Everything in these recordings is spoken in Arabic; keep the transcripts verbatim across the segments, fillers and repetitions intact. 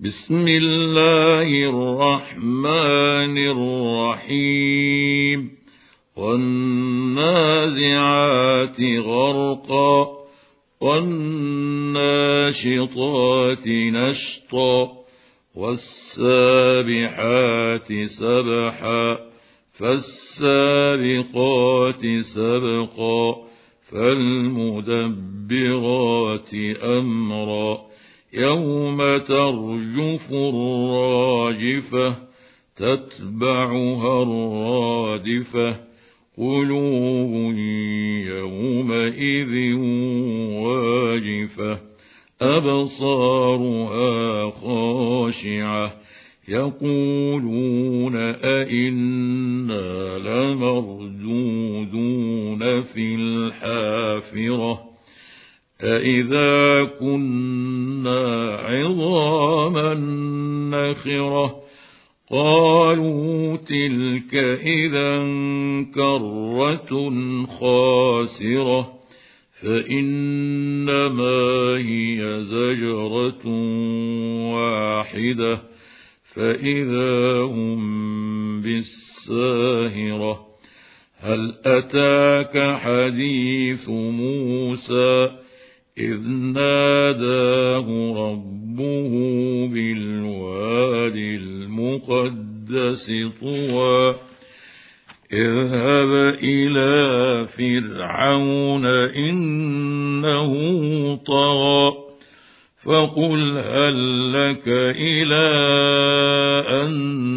بسم الله الرحمن الرحيم والنازعات غرقا والناشطات نشطا والسابحات سبحا فالسابقات سبقا فالمدبرات أمرا يوم ترجف الراجفة تتبعها الرادفة قلوب يومئذ واجفة أبصارها خاشعة يقولون أئنا لمردودون في الحافرة أئذا كنا عظاما نخرة قالوا تلك إذا كرة خاسرة فإنما هي زجرة واحدة فإذا هم بالساهرة هل أتاك حديث موسى إذ ناداه ربه بالواد المقدس طوى اذهب إلى فرعون إنه طغى فقل هل لك إلى أن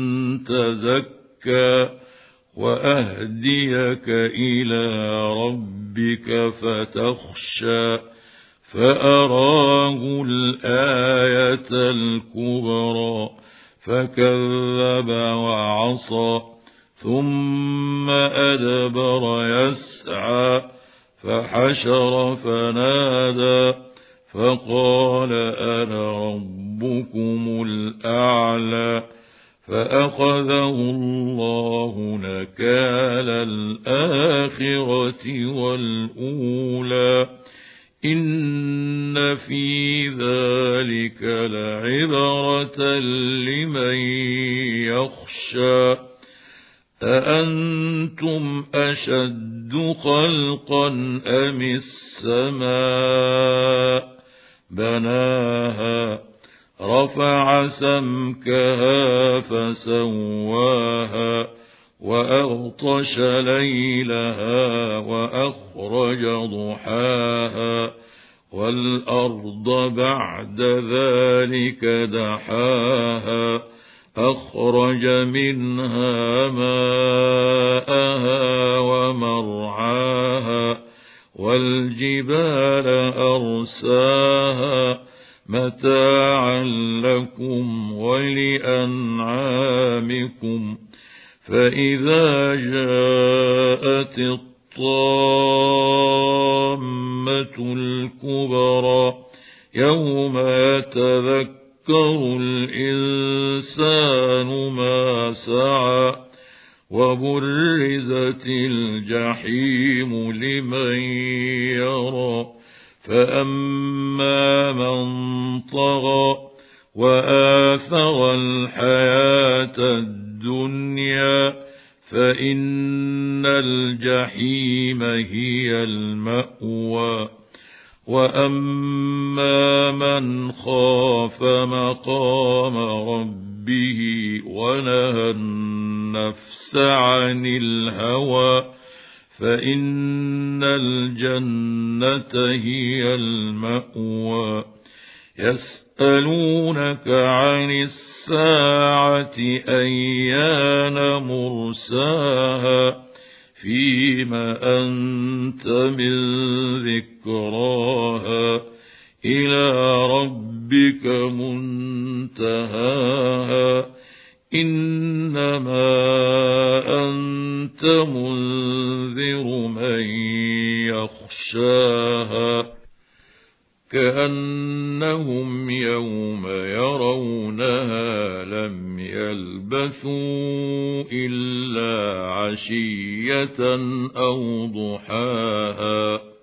تزكى وأهديك إلى ربك فتخشى فأراه الآية الكبرى فكذب وعصى ثم أدبر يسعى فحشر فنادى فقال أنا ربكم الأعلى فأخذه الله نكال الآخرة والأولى إن في ذلك لعبرة لمن يخشى أأنتم أشد خلقا أم السماء بناها رفع سمكها فسواها وأغطش ليلها وأخرج ضحاها والأرض بعد ذلك دحاها أخرج منها ماءها ومرعاها والجبال أرساها متاعا لكم ولأنعامكم فإذا جاءت الطامة الكبرى يوم يتذكر الإنسان ما سعى وبرزت الجحيم لمن يرى فأما من طغى وآثر الحياة الدنيا فإن الجحيم هي المأوى وأما من خاف مقام ربه ونهى النفس عن الهوى فإن الجنة هي المأوى يسألونك عن الساعة أيان مرساها فيما أنت من ذكراها إلى ربك منتهاها إنما أنت منذر من يخشاها كأنهم يوم يرونها لم يلبثوا إلا عشية أو ضحاها